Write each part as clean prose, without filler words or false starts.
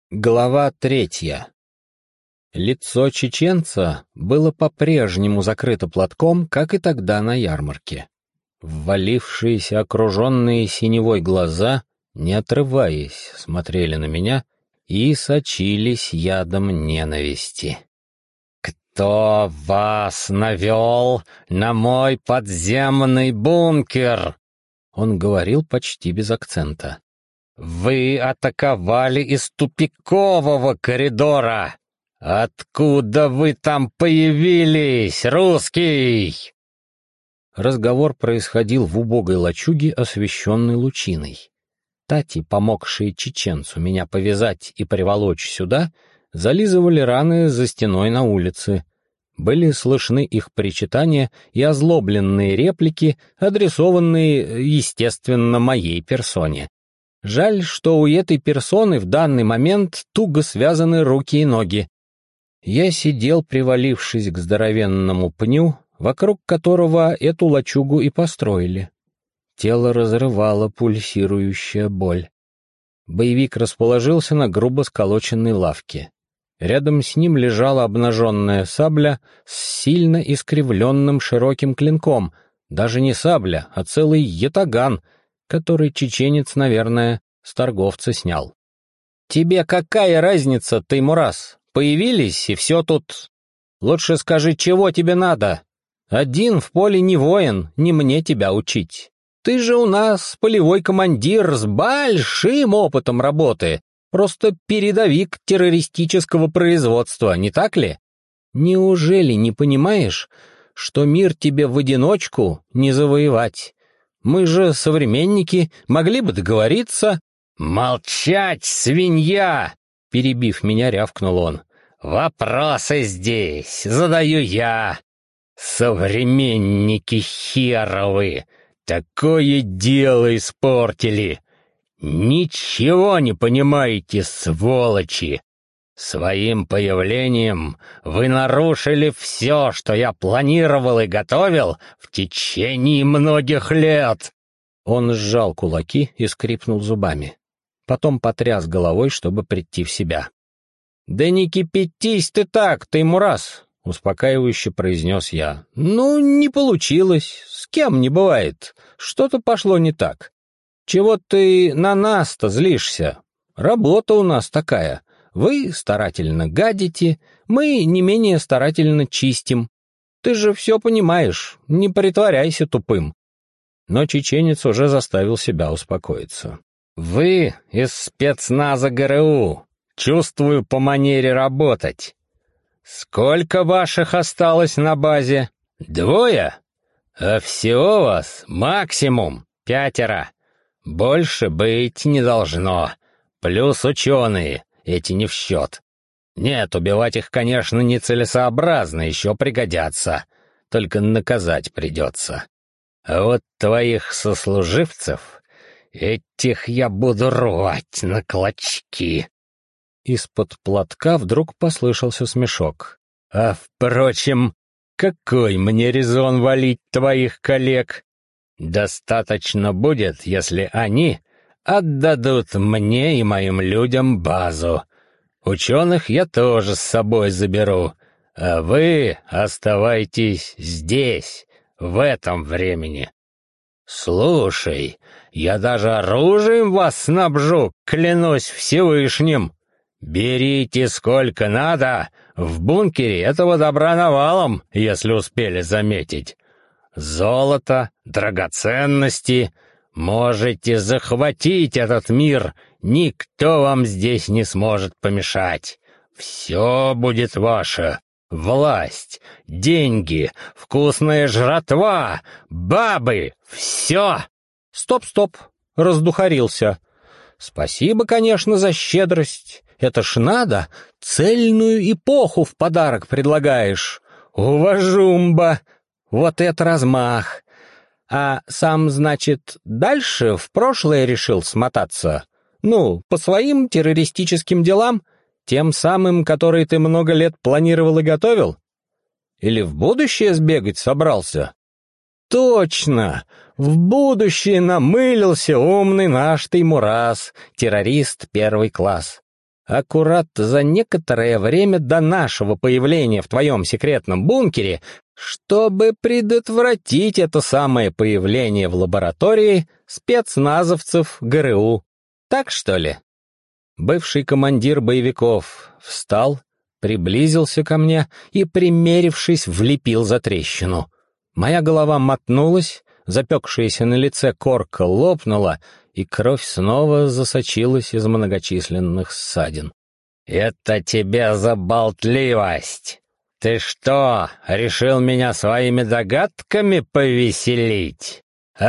Глава 3. Лицо чеченца было по-прежнему закрыто платком, как и тогда на ярмарке. Ввалившиеся, окруженные синевой глаза, не отрываясь, смотрели на меня и сочились ядом ненависти. «Кто вас навел на мой подземный бункер?» Он говорил почти без акцента. «Вы атаковали из тупикового коридора! Откуда вы там появились, русский?» Разговор происходил в убогой лачуге, освещенной лучиной. Тати, помогшие чеченцу меня повязать и приволочь сюда, зализывали раны за стеной на улице. Были слышны их причитания и озлобленные реплики, адресованные, естественно, моей персоне. Жаль, что у этой персоны в данный момент туго связаны руки и ноги. Я сидел, привалившись к здоровенному пню, вокруг которого эту лачугу и построили. Тело разрывало пульсирующая боль. Боевик расположился на грубо сколоченной лавке. Рядом с ним лежала обнаженная сабля с сильно искривленным широким клинком, даже не сабля, а целый ятаган, который чеченец, наверное, с торговца снял. «Тебе какая разница, Теймураз? Появились, и все тут. Лучше скажи, чего тебе надо? Один в поле не воин, не мне тебя учить. Ты же у нас полевой командир с большим опытом работы, просто передовик террористического производства, не так ли? Неужели не понимаешь, что мир тебе в одиночку не завоевать? Мы же современники, могли бы договориться». «Молчать, свинья!» — перебив меня, рявкнул он. «Вопросы здесь задаю я. Современники херовы, такое дело испортили. Ничего не понимаете, сволочи. Своим появлением вы нарушили все, что я планировал и готовил в течение многих лет». Он сжал кулаки и скрипнул зубами. Потом потряс головой, чтобы прийти в себя. «Да не кипятись ты так, Теймураз!» — успокаивающе произнес я. «Ну, не получилось. С кем не бывает. Что-то пошло не так. Чего ты на нас-то злишься? Работа у нас такая. Вы старательно гадите, мы не менее старательно чистим. Ты же все понимаешь, не притворяйся тупым». Но чеченец уже заставил себя успокоиться. «Вы из спецназа ГРУ. Чувствую по манере работать. Сколько ваших осталось на базе? 2? А всего вас максимум 5. Больше быть не должно. Плюс ученые, эти не в счет. Нет, убивать их, конечно, нецелесообразно, еще пригодятся. Только наказать придется. А вот твоих сослуживцев, этих я буду рвать на клочки». Из-под платка вдруг послышался смешок. «А впрочем, какой мне резон валить твоих коллег? Достаточно будет, если они отдадут мне и моим людям базу. Ученых я тоже с собой заберу, а вы оставайтесь здесь, в этом времени. Слушай, я даже оружием вас снабжу, клянусь Всевышним. Берите сколько надо, в бункере этого добра навалом, если успели заметить. Золото, драгоценности. Можете захватить этот мир, никто вам здесь не сможет помешать. Все будет ваше. Власть, деньги, вкусная жратва, бабы, все!» «Стоп, раздухарился. Спасибо, конечно, за щедрость. Это ж надо, цельную эпоху в подарок предлагаешь. Уважумба! Вот это размах! А сам, значит, дальше в прошлое решил смотаться? Ну, по своим террористическим делам? Тем самым, которые ты много лет планировал и готовил? Или в будущее сбегать собрался?» «Точно! В будущее намылился умный наш Теймураз, террорист 1 класс. Аккурат за некоторое время до нашего появления в твоем секретном бункере, чтобы предотвратить это самое появление в лаборатории спецназовцев ГРУ. Так что ли?» Бывший командир боевиков встал, приблизился ко мне и, примерившись, влепил за трещину. Моя голова мотнулась, запекшаяся на лице корка лопнула, и кровь снова засочилась из многочисленных ссадин. «Это тебе за болтливость! Ты что, решил меня своими догадками повеселить?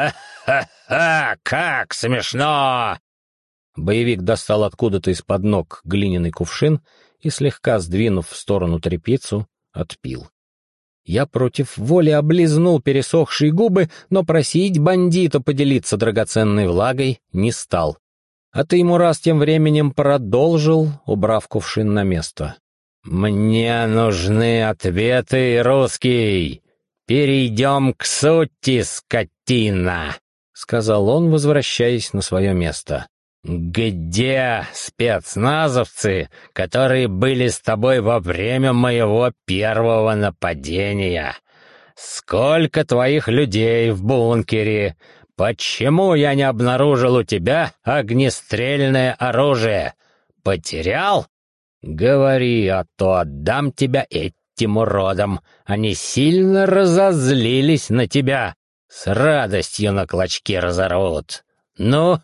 Ха-ха-ха! Как смешно!» Боевик достал откуда-то из-под ног глиняный кувшин и, слегка сдвинув в сторону тряпицу, отпил. Я против воли облизнул пересохшие губы, но просить бандита поделиться драгоценной влагой не стал. А Теймураз тем временем продолжил, убрав кувшин на место. «Мне нужны ответы, русский! Перейдем к сути, скотина!» — сказал он, возвращаясь на свое место. «Где спецназовцы, которые были с тобой во время моего первого нападения? Сколько твоих людей в бункере? Почему я не обнаружил у тебя огнестрельное оружие? Потерял? Говори, а то отдам тебя этим уродам. Они сильно разозлились на тебя. С радостью на клочки разорвут. Ну?»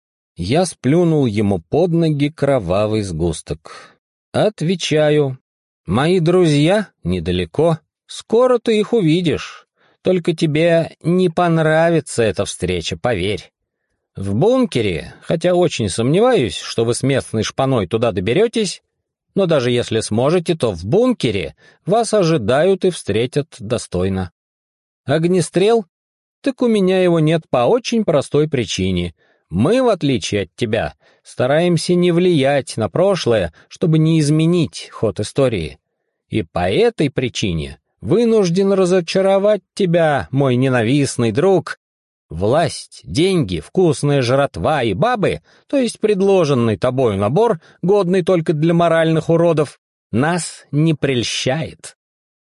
Я сплюнул ему под ноги кровавый сгусток. «Отвечаю. Мои друзья недалеко. Скоро ты их увидишь. Только тебе не понравится эта встреча, поверь. В бункере, хотя очень сомневаюсь, что вы с местной шпаной туда доберетесь, но даже если сможете, то в бункере вас ожидают и встретят достойно. Огнестрел? Так у меня его нет по очень простой причине. Мы, в отличие от тебя, стараемся не влиять на прошлое, чтобы не изменить ход истории. И по этой причине вынужден разочаровать тебя, мой ненавистный друг. Власть, деньги, вкусная жратва и бабы, то есть предложенный тобою набор, годный только для моральных уродов, нас не прельщает».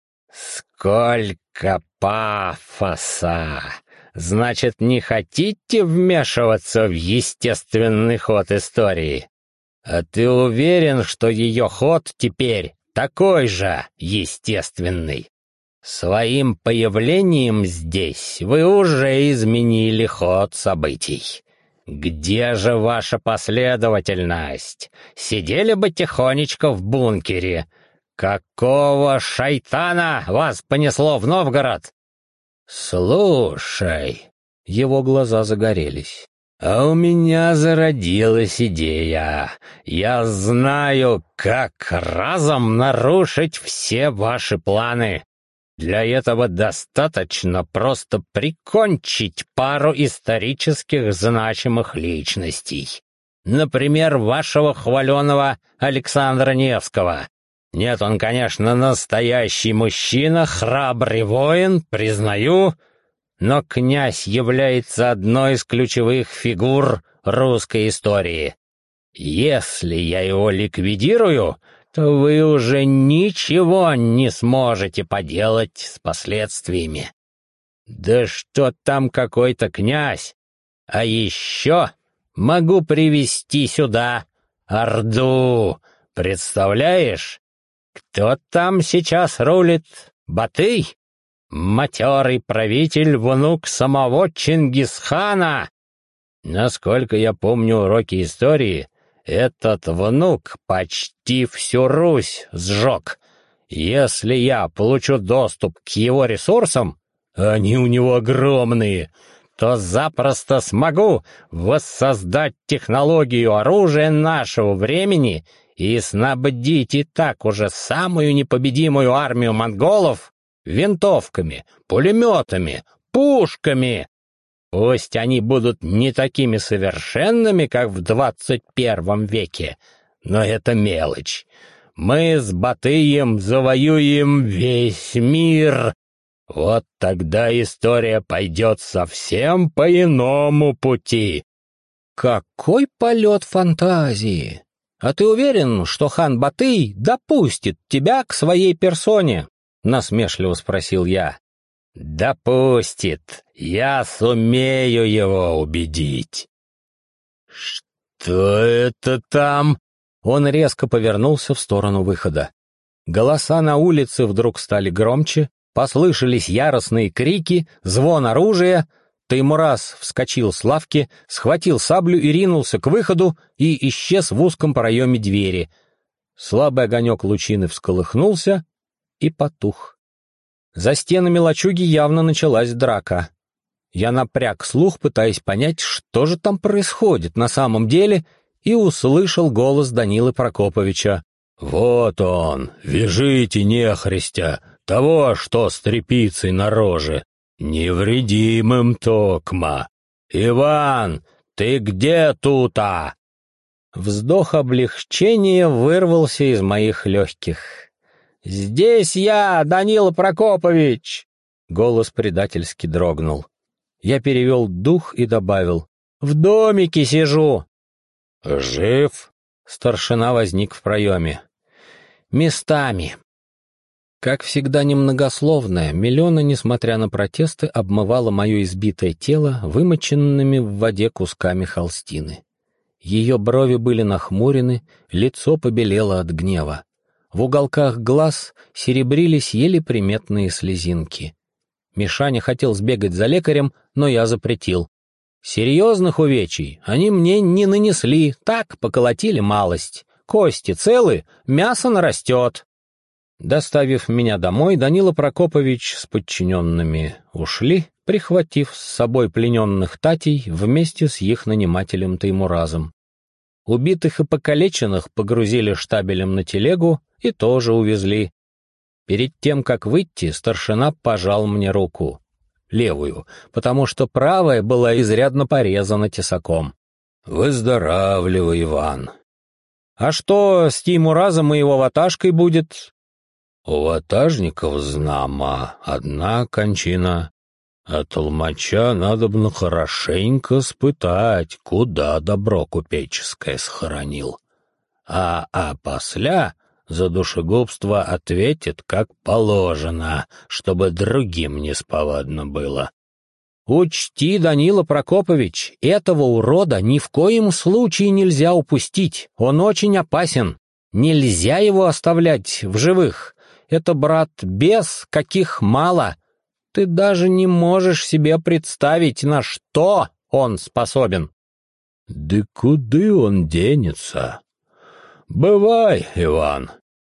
«Сколько пафоса! Значит, не хотите вмешиваться в естественный ход истории? А ты уверен, что ее ход теперь такой же естественный? Своим появлением здесь вы уже изменили ход событий. Где же ваша последовательность? Сидели бы тихонечко в бункере. Какого шайтана вас понесло в Новгород? Слушай, его глаза загорелись. А у меня зародилась идея. Я знаю, как разом нарушить все ваши планы. Для этого достаточно просто прикончить пару исторических значимых личностей. Например, вашего хваленого Александра Невского. Нет, он, конечно, настоящий мужчина, храбрый воин, признаю, но князь является одной из ключевых фигур русской истории. Если я его ликвидирую, то вы уже ничего не сможете поделать с последствиями. Да что там какой-то князь? А еще могу привести сюда Орду. Представляешь? Кто там сейчас рулит? Батый? Матерый правитель, внук самого Чингисхана. Насколько я помню уроки истории, этот внук почти всю Русь сжег. Если я получу доступ к его ресурсам, они у него огромные, то запросто смогу воссоздать технологию оружия нашего времени и снабдить и так уже самую непобедимую армию монголов винтовками, пулеметами, пушками. Пусть они будут не такими совершенными, как в 21 веке, но это мелочь. Мы с Батыем завоюем весь мир. Вот тогда история пойдет совсем по иному пути. Какой полет фантазии! «А ты уверен, что хан Батый допустит тебя к своей персоне?» — насмешливо спросил я. «Допустит. Я сумею его убедить». «Что это там?» Он резко повернулся в сторону выхода. Голоса на улице вдруг стали громче, послышались яростные крики, звон оружия. Таймураз вскочил с лавки, схватил саблю и ринулся к выходу и исчез в узком проеме двери. Слабый огонек лучины всколыхнулся и потух. За стенами лачуги явно началась драка. Я напряг слух, пытаясь понять, что же там происходит на самом деле, и услышал голос Данилы Прокоповича. «Вот он, вяжите нехристя, того, что с тряпицей на роже, невредимым токма. Иван, ты где тут-а?» Вздох облегчения вырвался из моих легких. «Здесь я, Данила Прокопович!» Голос предательски дрогнул. Я перевел дух и добавил: «В домике сижу». «Жив?» Старшина возник в проеме. «Местами». Как всегда немногословная, Милена, несмотря на протесты, обмывала мое избитое тело вымоченными в воде кусками холстины. Ее брови были нахмурены, лицо побелело от гнева. В уголках глаз серебрились еле приметные слезинки. Мишаня хотел сбегать за лекарем, но я запретил. Серьезных увечий они мне не нанесли, так поколотили малость. Кости целы, мясо нарастет. Доставив меня домой, Данила Прокопович с подчиненными ушли, прихватив с собой плененных татей вместе с их нанимателем Таймуразом. Убитых и покалеченных погрузили штабелем на телегу и тоже увезли. Перед тем, как выйти, старшина пожал мне руку. Левую, потому что правая была изрядно порезана тесаком. «Выздоравливай, Иван». «А что с Теймуразом и его ватажкой будет?» «У ватажников, знамо, одна кончина. А толмача надобно хорошенько спытать, куда добро купеческое схоронил. А после за душегубство ответит, как положено, чтобы другим несповадно было». «Учти, Данила Прокопович, этого урода ни в коем случае нельзя упустить. Он очень опасен. Нельзя его оставлять в живых. Это, брат, бес, каких мало. Ты даже не можешь себе представить, на что он способен». «Да куды он денется? Бывай, Иван».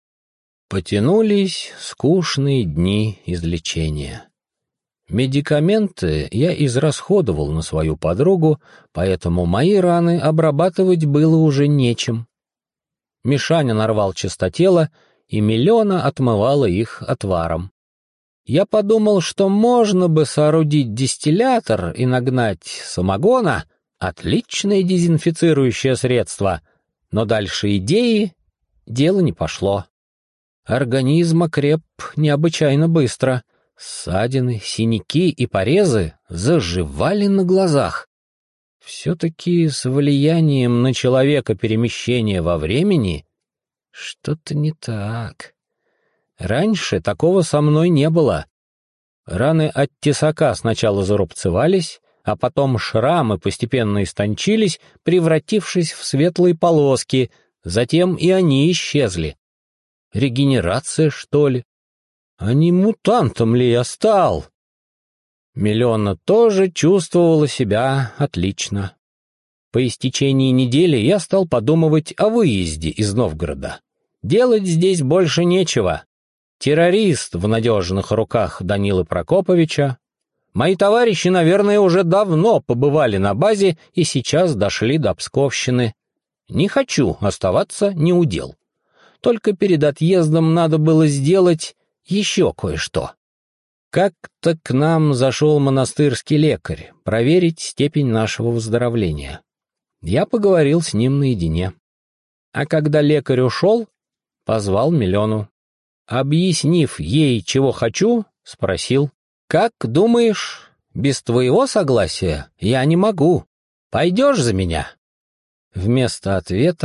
Потянулись скучные дни излечения. Медикаменты я израсходовал на свою подругу, поэтому мои раны обрабатывать было уже нечем. Мишаня нарвал чистотела, и Милена отмывала их отваром. Я подумал, что можно бы соорудить дистиллятор и нагнать самогона — отличное дезинфицирующее средство, но дальше идеи дело не пошло. Организм окреп необычайно быстро. Ссадины, синяки и порезы заживали на глазах. Все-таки с влиянием на человека перемещения во времени что-то не так. Раньше такого со мной не было. Раны от тесака сначала зарубцевались, а потом шрамы постепенно истончились, превратившись в светлые полоски, затем и они исчезли. Регенерация, что ли? А не мутантом ли я стал? Милена тоже чувствовала себя отлично. По истечении недели я стал подумывать о выезде из Новгорода. Делать здесь больше нечего. Террорист в надежных руках Данилы Прокоповича. Мои товарищи, наверное, уже давно побывали на базе и сейчас дошли до Псковщины. Не хочу оставаться неудел. Только перед отъездом надо было сделать еще кое-что. Как-то к нам зашел монастырский лекарь проверить степень нашего выздоровления. Я поговорил с ним наедине. А когда лекарь ушел, позвал Милену. Объяснив ей, чего хочу, спросил: «Как думаешь, без твоего согласия я не могу. Пойдешь за меня?» Вместо ответа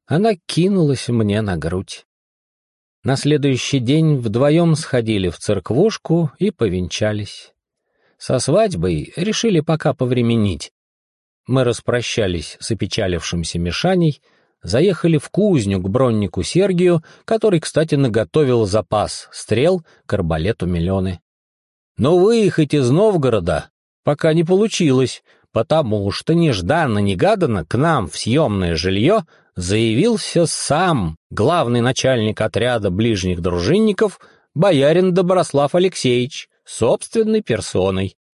Она кинулась мне на грудь. На следующий день вдвоем сходили в церквушку и повенчались. Со свадьбой решили пока повременить. Мы распрощались с опечалившимся Мишаней, заехали в кузню к броннику Сергию, который, кстати, наготовил запас стрел к арбалету Милёны. Но выехать из Новгорода пока не получилось, потому что нежданно-негаданно к нам в съемное жилье заявился сам главный начальник отряда ближних дружинников, боярин Доброслав Алексеевич, собственной персоной.